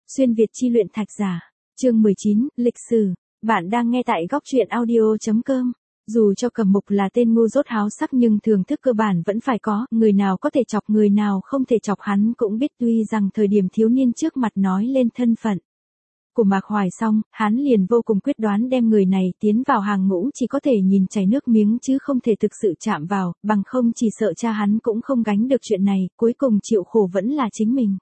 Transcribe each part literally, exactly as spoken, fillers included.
Xuyên Việt chi luyện thạch giả. Chương mười chín, lịch sử. Bạn đang nghe tại góc truyện audio chấm com. Dù cho Cẩm Mục là tên ngu dốt háo sắc nhưng thưởng thức cơ bản vẫn phải có, người nào có thể chọc người nào không thể chọc hắn cũng biết, tuy rằng thời điểm thiếu niên trước mặt nói lên thân phận của Mạc Hoài xong, hắn liền vô cùng quyết đoán đem người này tiến vào hàng ngũ, chỉ có thể nhìn chảy nước miếng chứ không thể thực sự chạm vào, bằng không chỉ sợ cha hắn cũng không gánh được chuyện này, cuối cùng chịu khổ vẫn là chính mình.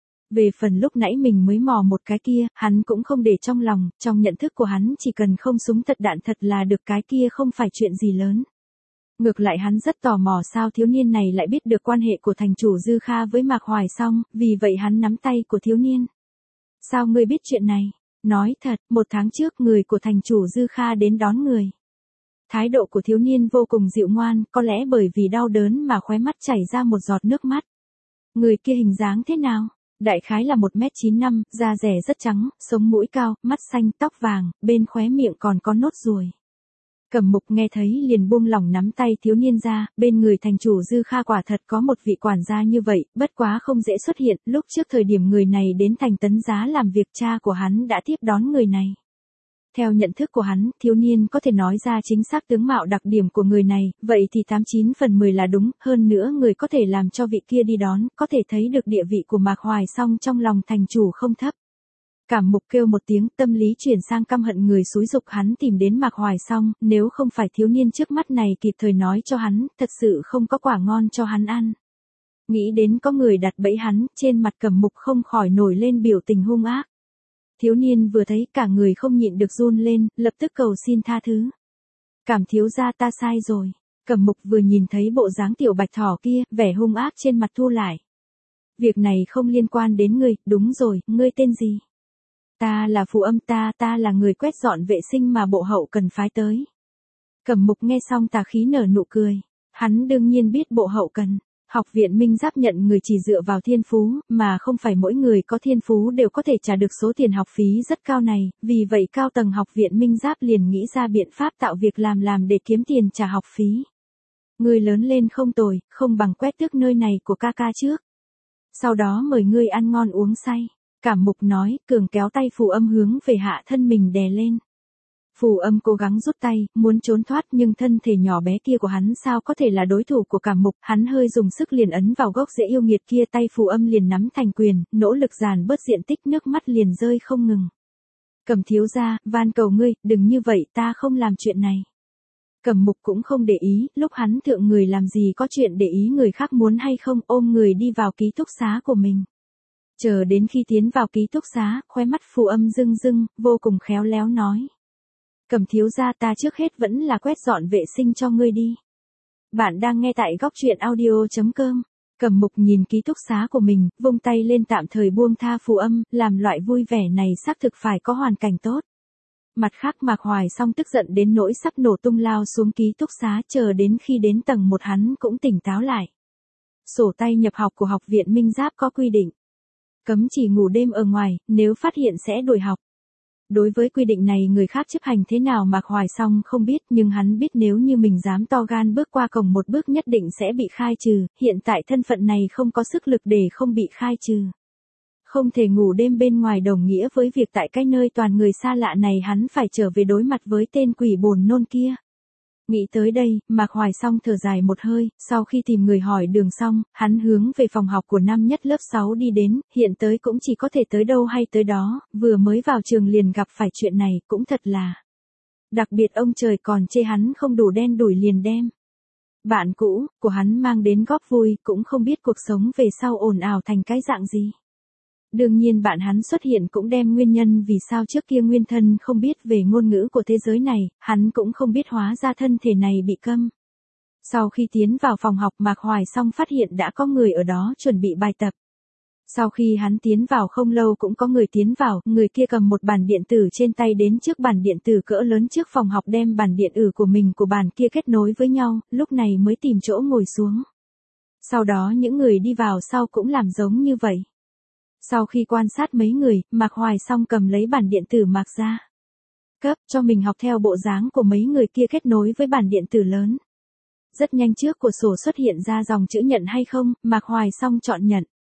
Về phần lúc nãy mình mới mò một cái kia, hắn cũng không để trong lòng, trong nhận thức của hắn chỉ cần không súng thật đạn thật là được, cái kia không phải chuyện gì lớn. Ngược lại hắn rất tò mò sao thiếu niên này lại biết được quan hệ của thành chủ Dư Kha với Mạc Hoài xong, vì vậy hắn nắm tay của thiếu niên. Sao ngươi biết chuyện này? Nói thật, một tháng trước người của thành chủ Dư Kha đến đón người. Thái độ của thiếu niên vô cùng dịu ngoan, có lẽ bởi vì đau đớn mà khóe mắt chảy ra một giọt nước mắt. Người kia hình dáng thế nào? Đại khái là một mét chín năm, da rẻ rất trắng, sống mũi cao, mắt xanh, tóc vàng, bên khóe miệng còn có nốt ruồi. Cẩm Mục nghe thấy liền buông lỏng nắm tay thiếu niên ra, bên người thành chủ Dư Kha quả thật có một vị quản gia như vậy, bất quá không dễ xuất hiện, lúc trước thời điểm người này đến thành Tấn Giá làm việc, cha của hắn đã tiếp đón người này. Theo nhận thức của hắn, thiếu niên có thể nói ra chính xác tướng mạo đặc điểm của người này, vậy thì tám chín phần mười là đúng, hơn nữa người có thể làm cho vị kia đi đón, có thể thấy được địa vị của Mạc Hoài song trong lòng thành chủ không thấp. Cẩm Mục kêu một tiếng, tâm lý chuyển sang căm hận người xúi dục hắn tìm đến Mạc Hoài xong, nếu không phải thiếu niên trước mắt này kịp thời nói cho hắn, thật sự không có quả ngon cho hắn ăn. Nghĩ đến có người đặt bẫy hắn, trên mặt Cẩm Mục không khỏi nổi lên biểu tình hung ác. Thiếu niên vừa thấy cả người không nhịn được run lên, lập tức cầu xin tha thứ. Cảm thiếu gia ta sai rồi. Cẩm Mục vừa nhìn thấy bộ dáng tiểu bạch thỏ kia, vẻ hung ác trên mặt thu lại. Việc này không liên quan đến ngươi, đúng rồi, ngươi tên gì? Ta là Phù Âm, ta, ta là người quét dọn vệ sinh mà bộ hậu cần phái tới. Cẩm Mục nghe xong tà khí nở nụ cười. Hắn đương nhiên biết bộ hậu cần. Học viện Minh Giáp nhận người chỉ dựa vào thiên phú, mà không phải mỗi người có thiên phú đều có thể trả được số tiền học phí rất cao này, vì vậy cao tầng học viện Minh Giáp liền nghĩ ra biện pháp tạo việc làm làm để kiếm tiền trả học phí. Ngươi lớn lên không tồi, không bằng quét tước nơi này của ca ca trước. Sau đó mời ngươi ăn ngon uống say. Cẩm Mục nói, cường kéo tay Phù Âm hướng về hạ thân mình đè lên. Phù Âm cố gắng rút tay, muốn trốn thoát nhưng thân thể nhỏ bé kia của hắn sao có thể là đối thủ của Cẩm Mục, hắn hơi dùng sức liền ấn vào gốc rễ yêu nghiệt kia, tay Phù Âm liền nắm thành quyền, nỗ lực dàn bớt diện tích, nước mắt liền rơi không ngừng. Cẩm thiếu gia, van cầu ngươi, đừng như vậy, ta không làm chuyện này. Cẩm Mục cũng không để ý, lúc hắn thượng người làm gì có chuyện để ý người khác muốn hay không, ôm người đi vào ký túc xá của mình. Chờ đến khi tiến vào ký túc xá, khóe mắt Phù Âm rưng rưng, vô cùng khéo léo nói. Cẩm thiếu gia, ta trước hết vẫn là quét dọn vệ sinh cho ngươi đi. Bạn đang nghe tại góc truyện audio chấm com. Cẩm Mục nhìn ký túc xá của mình, vung tay lên tạm thời buông tha Phù Âm, làm loại vui vẻ này xác thực phải có hoàn cảnh tốt. Mặt khác Mạc Hoài xong tức giận đến nỗi sắp nổ tung lao xuống ký túc xá, chờ đến khi đến tầng một hắn cũng tỉnh táo lại. Sổ tay nhập học của học viện Minh Giáp có quy định. Cấm chỉ ngủ đêm ở ngoài, nếu phát hiện sẽ đuổi học. Đối với quy định này người khác chấp hành thế nào Mạc Hoài xong không biết, nhưng hắn biết nếu như mình dám to gan bước qua cổng một bước nhất định sẽ bị khai trừ, hiện tại thân phận này không có sức lực để không bị khai trừ. Không thể ngủ đêm bên ngoài đồng nghĩa với việc tại cái nơi toàn người xa lạ này hắn phải trở về đối mặt với tên quỷ buồn nôn kia. Nghĩ tới đây, Mạc Hoài xong thở dài một hơi, sau khi tìm người hỏi đường xong, hắn hướng về phòng học của năm nhất lớp sáu đi đến, hiện tới cũng chỉ có thể tới đâu hay tới đó, vừa mới vào trường liền gặp phải chuyện này, cũng thật là. Đặc biệt ông trời còn chê hắn không đủ đen đủi liền đem. Bạn cũ, của hắn mang đến góp vui, cũng không biết cuộc sống về sau ồn ào thành cái dạng gì. Đương nhiên bạn hắn xuất hiện cũng đem nguyên nhân vì sao trước kia nguyên thân không biết về ngôn ngữ của thế giới này, hắn cũng không biết hóa ra thân thể này bị câm. Sau khi tiến vào phòng học Mạc Hoài xong phát hiện đã có người ở đó chuẩn bị bài tập. Sau khi hắn tiến vào không lâu cũng có người tiến vào, người kia cầm một bản điện tử trên tay đến trước bản điện tử cỡ lớn trước phòng học đem bản điện tử của mình của bản kia kết nối với nhau, lúc này mới tìm chỗ ngồi xuống. Sau đó những người đi vào sau cũng làm giống như vậy. Sau khi quan sát mấy người, Mạc Hoài xong cầm lấy bản điện tử Mạc ra. Cấp cho mình học theo bộ dáng của mấy người kia kết nối với bản điện tử lớn. Rất nhanh trước của sổ xuất hiện ra dòng chữ nhận hay không, Mạc Hoài xong chọn nhận.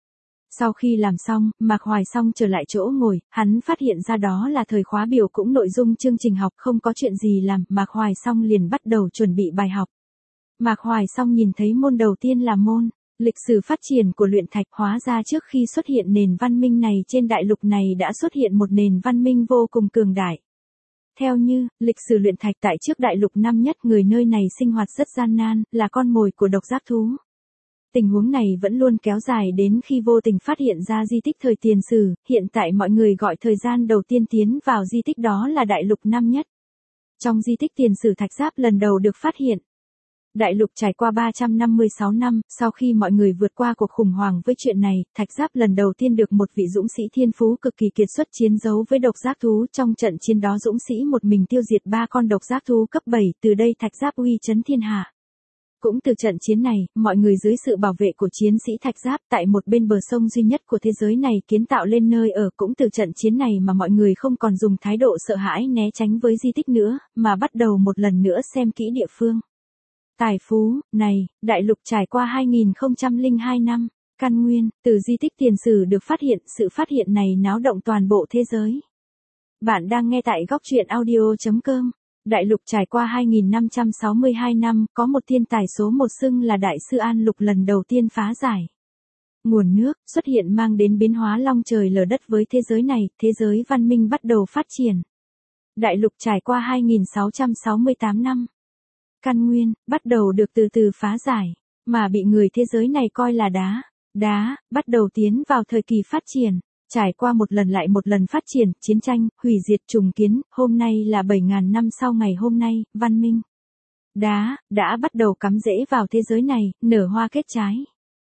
Sau khi làm xong, Mạc Hoài Song trở lại chỗ ngồi, hắn phát hiện ra đó là thời khóa biểu cũng nội dung chương trình học không có chuyện gì làm, Mạc Hoài Song liền bắt đầu chuẩn bị bài học. Mạc Hoài Song nhìn thấy môn đầu tiên là môn lịch sử phát triển của luyện thạch, hóa ra trước khi xuất hiện nền văn minh này trên đại lục này đã xuất hiện một nền văn minh vô cùng cường đại. Theo như, lịch sử luyện thạch tại trước đại lục năm nhất người nơi này sinh hoạt rất gian nan, là con mồi của độc giác thú. Tình huống này vẫn luôn kéo dài đến khi vô tình phát hiện ra di tích thời tiền sử, hiện tại mọi người gọi thời gian đầu tiên tiến vào di tích đó là đại lục năm nhất. Trong di tích tiền sử thạch giáp lần đầu được phát hiện. Đại lục trải qua ba trăm năm mươi sáu năm, sau khi mọi người vượt qua cuộc khủng hoảng với chuyện này, thạch giáp lần đầu tiên được một vị dũng sĩ thiên phú cực kỳ kiệt xuất chiến đấu với độc giác thú. Trong trận chiến đó dũng sĩ một mình tiêu diệt ba con độc giác thú cấp bảy, từ đây thạch giáp uy chấn thiên hạ. Cũng từ trận chiến này, mọi người dưới sự bảo vệ của chiến sĩ thạch giáp tại một bên bờ sông duy nhất của thế giới này kiến tạo lên nơi ở. Cũng từ trận chiến này mà mọi người không còn dùng thái độ sợ hãi né tránh với di tích nữa, mà bắt đầu một lần nữa xem kỹ địa phương. Tài phú, này, đại lục trải qua hai nghìn không trăm lẻ hai năm, căn nguyên, từ di tích tiền sử được phát hiện, sự phát hiện này náo động toàn bộ thế giới. Bạn đang nghe tại góc truyện audio chấm com. Đại lục trải qua hai nghìn năm trăm sáu mươi hai năm, có một thiên tài số một xưng là Đại sư An Lục lần đầu tiên phá giải. Nguồn nước, xuất hiện mang đến biến hóa long trời lở đất với thế giới này, thế giới văn minh bắt đầu phát triển. Đại lục trải qua hai nghìn sáu trăm sáu mươi tám năm. Căn nguyên, bắt đầu được từ từ phá giải, mà bị người thế giới này coi là đá. Đá, bắt đầu tiến vào thời kỳ phát triển. Trải qua một lần lại một lần phát triển, chiến tranh, hủy diệt, trùng kiến, hôm nay là bảy nghìn năm sau ngày hôm nay, văn minh. Đá, đã bắt đầu cắm rễ vào thế giới này, nở hoa kết trái.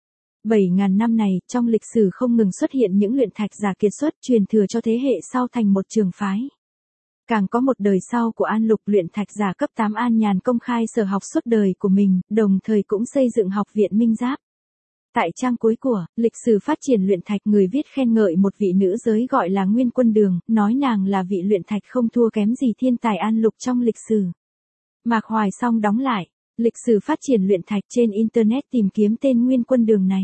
bảy nghìn năm này, trong lịch sử không ngừng xuất hiện những luyện thạch giả kiệt xuất truyền thừa cho thế hệ sau thành một trường phái. Càng có một đời sau của An Lục luyện thạch giả cấp tám An Nhàn công khai sở học suốt đời của mình, đồng thời cũng xây dựng học viện Minh Giáp. Tại trang cuối của lịch sử phát triển luyện thạch, người viết khen ngợi một vị nữ giới gọi là Nguyên Quân Đường, nói nàng là vị luyện thạch không thua kém gì thiên tài An Lục trong lịch sử. Mạc Hoài Song đóng lại lịch sử phát triển luyện thạch trên internet tìm kiếm tên Nguyên Quân Đường này.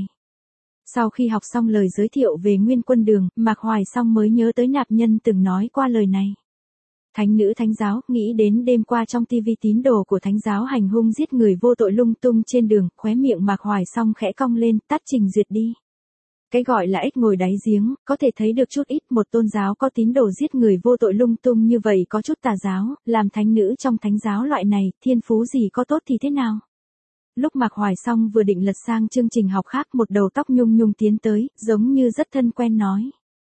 Sau khi học xong lời giới thiệu về Nguyên Quân Đường, Mạc Hoài Song mới nhớ tới nạp nhân từng nói qua lời này. Thánh nữ thánh giáo, nghĩ đến đêm qua trong tivi tín đồ của thánh giáo hành hung giết người vô tội lung tung trên đường, khóe miệng Mạc Hoài Song khẽ cong lên, tắt trình duyệt đi. Cái gọi là ếch ngồi đáy giếng, có thể thấy được chút ít một tôn giáo có tín đồ giết người vô tội lung tung như vậy có chút tà giáo, làm thánh nữ trong thánh giáo loại này, thiên phú gì có tốt thì thế nào? Lúc Mạc Hoài Song vừa định lật sang chương trình học khác, một đầu tóc nhung nhung tiến tới, giống như rất thân quen nói.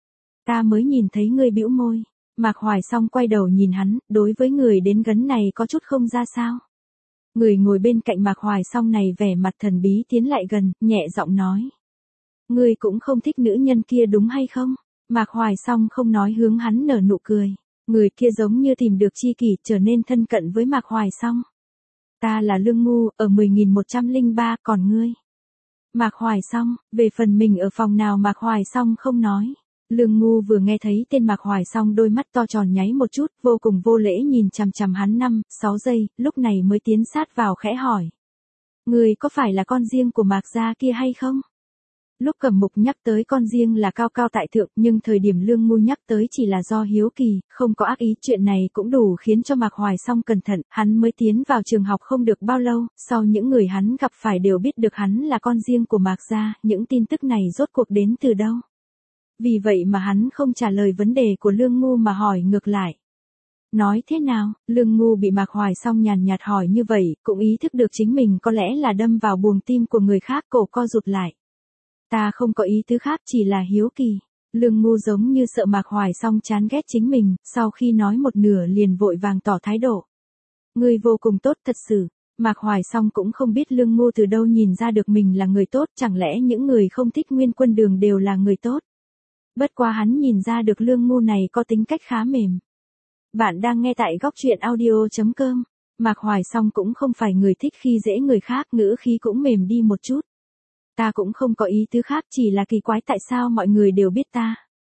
Ta mới nhìn thấy ngươi bĩu môi. Mạc Hoài Song quay đầu nhìn hắn, đối với người đến gần này có chút không ra sao. Người ngồi bên cạnh Mạc Hoài Song này vẻ mặt thần bí tiến lại gần, nhẹ giọng nói. Ngươi cũng không thích nữ nhân kia đúng hay không? Mạc Hoài Song không nói, hướng hắn nở nụ cười. Người kia giống như tìm được tri kỷ, trở nên thân cận với Mạc Hoài Song. Ta là Lương Ngu, ở mười nghìn một trăm lẻ ba, còn ngươi? Mạc Hoài Song, về phần mình ở phòng nào Mạc Hoài Song không nói. Lương Ngu vừa nghe thấy tên Mạc Hoài Song đôi mắt to tròn nháy một chút, vô cùng vô lễ nhìn chằm chằm hắn năm, sáu giây, lúc này mới tiến sát vào khẽ hỏi. Người có phải là con riêng của Mạc gia kia hay không? Lúc Cẩm Mục nhắc tới con riêng là cao cao tại thượng, nhưng thời điểm Lương Ngu nhắc tới chỉ là do hiếu kỳ, không có ác ý. Chuyện này cũng đủ khiến cho Mạc Hoài Song cẩn thận, hắn mới tiến vào trường học không được bao lâu, sau những người hắn gặp phải đều biết được hắn là con riêng của Mạc gia, những tin tức này rốt cuộc đến từ đâu? Vì vậy mà hắn không trả lời vấn đề của Lương Ngu mà hỏi ngược lại. Nói thế nào? Lương Ngu bị Mạc Hoài Song nhàn nhạt hỏi như vậy, cũng ý thức được chính mình có lẽ là đâm vào buồng tim của người khác, cổ co rụt lại. Ta không có ý tứ khác, chỉ là hiếu kỳ. Lương Ngu giống như sợ Mạc Hoài Song chán ghét chính mình, sau khi nói một nửa liền vội vàng tỏ thái độ. Ngươi vô cùng tốt thật sự. Mạc Hoài Song cũng không biết Lương Ngu từ đâu nhìn ra được mình là người tốt, chẳng lẽ những người không thích Nguyên Quân Đường đều là người tốt. Bất quá hắn nhìn ra được Lương Ngu này có tính cách khá mềm. Bạn đang nghe tại góc truyện audio chấm com. Mạc Hoài Song cũng không phải người thích khi dễ người khác, ngữ khí cũng mềm đi một chút. Ta cũng không có ý tứ khác, chỉ là kỳ quái tại sao mọi người đều biết ta.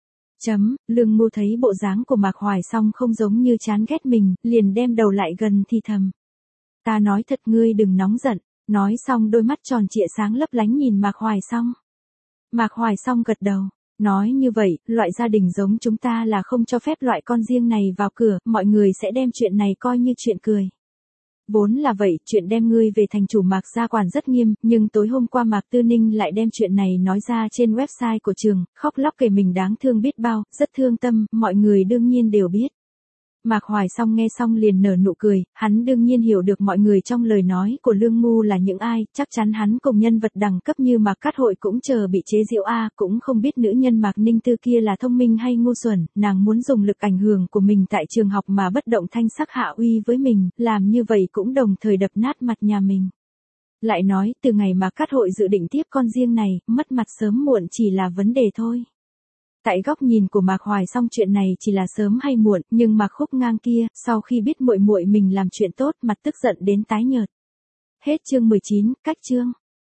Chấm, Lương Ngu thấy bộ dáng của Mạc Hoài Song không giống như chán ghét mình, liền đem đầu lại gần thì thầm. Ta nói thật, ngươi đừng nóng giận. Nói xong đôi mắt tròn trịa sáng lấp lánh nhìn Mạc Hoài Song. Mạc Hoài Song gật đầu, nói như vậy, loại gia đình giống chúng ta là không cho phép loại con riêng này vào cửa, mọi người sẽ đem chuyện này coi như chuyện cười. Vốn là vậy, chuyện đem ngươi về thành chủ Mạc gia quản rất nghiêm, nhưng tối hôm qua Mạc Tư Ninh lại đem chuyện này nói ra trên website của trường, khóc lóc kể mình đáng thương biết bao, rất thương tâm, mọi người đương nhiên đều biết. Mạc Hoài Song nghe xong liền nở nụ cười, hắn đương nhiên hiểu được mọi người trong lời nói của Lương Ngu là những ai, chắc chắn hắn cùng nhân vật đẳng cấp như Mạc Cát Hội cũng chờ bị chế giễu a, cũng không biết nữ nhân Mạc Ninh Tư kia là thông minh hay ngu xuẩn, nàng muốn dùng lực ảnh hưởng của mình tại trường học mà bất động thanh sắc hạ uy với mình, làm như vậy cũng đồng thời đập nát mặt nhà mình. Lại nói, từ ngày Mạc Cát Hội dự định tiếp con riêng này, mất mặt sớm muộn chỉ là vấn đề thôi. Tại góc nhìn của Mạc Hoài Song chuyện này chỉ là sớm hay muộn, nhưng Mạc Khúc Ngang kia, sau khi biết muội muội mình làm chuyện tốt, mặt tức giận đến tái nhợt. Hết chương mười chín, cách chương.